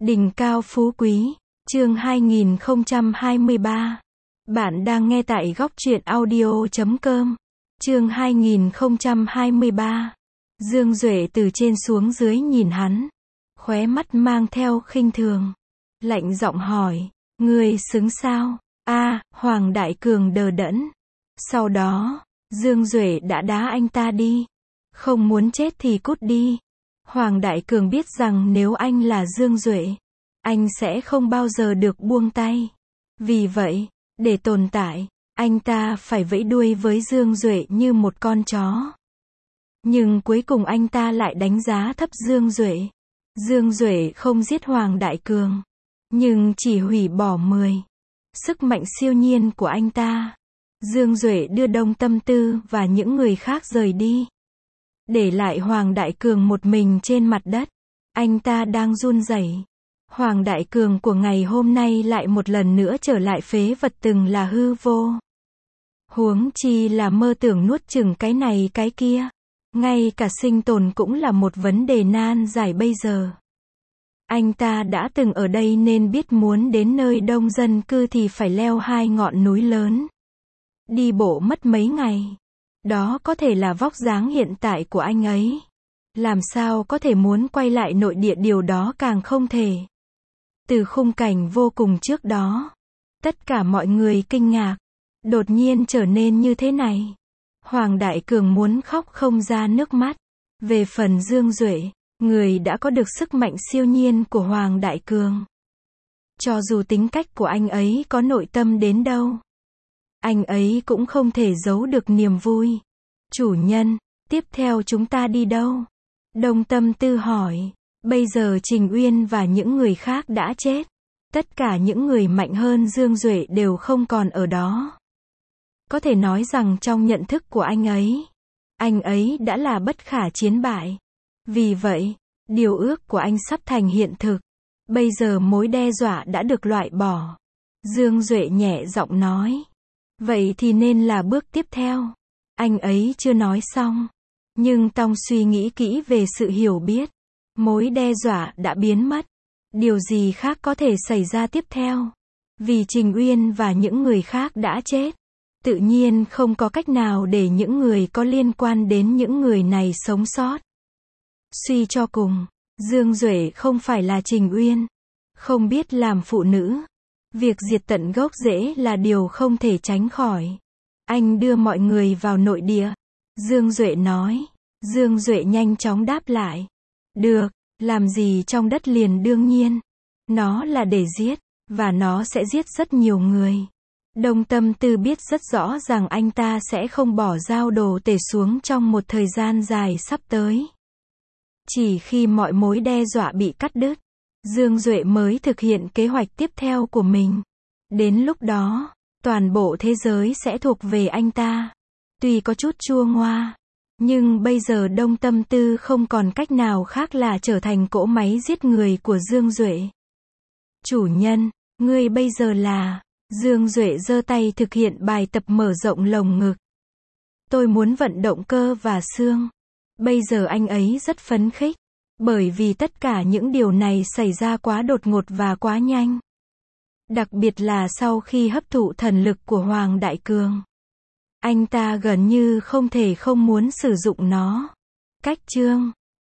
Đỉnh cao phú quý, chương 2023. Bạn đang nghe tại góc truyện audio.com. Chương 2023. Dương Duệ từ trên xuống dưới nhìn hắn, khóe mắt mang theo khinh thường, lạnh giọng hỏi, ngươi xứng sao? Hoàng Đại Cường đờ đẫn. Sau đó, Dương Duệ đã đá anh ta đi. Không muốn chết thì cút đi. Hoàng Đại Cường biết rằng nếu anh là Dương Duệ, anh sẽ không bao giờ được buông tay. Vì vậy, để tồn tại, anh ta phải vẫy đuôi với Dương Duệ như một con chó. Nhưng cuối cùng anh ta lại đánh giá thấp Dương Duệ. Dương Duệ không giết Hoàng Đại Cường, nhưng chỉ hủy bỏ 10 sức mạnh siêu nhiên của anh ta. Dương Duệ đưa Đông Tâm Tư và những người khác rời đi, để lại Hoàng Đại Cường một mình trên mặt đất. Anh ta đang run rẩy. Hoàng Đại Cường của ngày hôm nay lại một lần nữa trở lại phế vật từng là hư vô. Huống chi là mơ tưởng nuốt chửng cái này cái kia. Ngay cả sinh tồn cũng là một vấn đề nan giải bây giờ. Anh ta đã từng ở đây nên biết muốn đến nơi đông dân cư thì phải leo 2 ngọn núi lớn. Đi bộ mất mấy ngày. Đó có thể là vóc dáng hiện tại của anh ấy. Làm sao có thể muốn quay lại nội địa, điều đó càng không thể. Từ khung cảnh vô cùng trước đó, tất cả mọi người kinh ngạc. Đột nhiên trở nên như thế này. Hoàng Đại Cường muốn khóc không ra nước mắt. Về phần Dương Duệ, người đã có được sức mạnh siêu nhiên của Hoàng Đại Cường. Cho dù tính cách của anh ấy có nội tâm đến đâu, anh ấy cũng không thể giấu được niềm vui. Chủ nhân, tiếp theo chúng ta đi đâu? Đông Tâm Tư hỏi. Bây giờ Trình Uyên và những người khác đã chết. Tất cả những người mạnh hơn Dương Duệ đều không còn ở đó. Có thể nói rằng trong nhận thức của anh ấy đã là bất khả chiến bại. Vì vậy, điều ước của anh sắp thành hiện thực. Bây giờ mối đe dọa đã được loại bỏ. Dương Duệ nhẹ giọng nói. Vậy thì nên là bước tiếp theo. Anh ấy chưa nói xong. Nhưng Tông suy nghĩ kỹ về sự hiểu biết. Mối đe dọa đã biến mất. Điều gì khác có thể xảy ra tiếp theo? Vì Trình Uyên và những người khác đã chết, tự nhiên không có cách nào để những người có liên quan đến những người này sống sót. Suy cho cùng, Dương Duệ không phải là Trình Uyên, không biết làm phụ nữ. Việc diệt tận gốc rễ là điều không thể tránh khỏi. Anh đưa mọi người vào nội địa. Dương Duệ nói. Dương Duệ nhanh chóng đáp lại. Được, làm gì trong đất liền đương nhiên. Nó là để giết, và nó sẽ giết rất nhiều người. Đông Tâm Tư biết rất rõ rằng anh ta sẽ không bỏ dao đồ tể xuống trong một thời gian dài sắp tới. Chỉ khi mọi mối đe dọa bị cắt đứt, Dương Duệ mới thực hiện kế hoạch tiếp theo của mình. Đến lúc đó, toàn bộ thế giới sẽ thuộc về anh ta. Tuy có chút chua ngoa, nhưng bây giờ Đông Tâm Tư không còn cách nào khác là trở thành cỗ máy giết người của Dương Duệ. Chủ nhân, ngươi bây giờ là... Dương Duệ giơ tay thực hiện bài tập mở rộng lồng ngực. Tôi muốn vận động cơ và xương. Bây giờ anh ấy rất phấn khích. Bởi vì tất cả những điều này xảy ra quá đột ngột và quá nhanh. Đặc biệt là sau khi hấp thụ thần lực của Hoàng Đại Cường. Anh ta gần như không thể không muốn sử dụng nó. Cách chương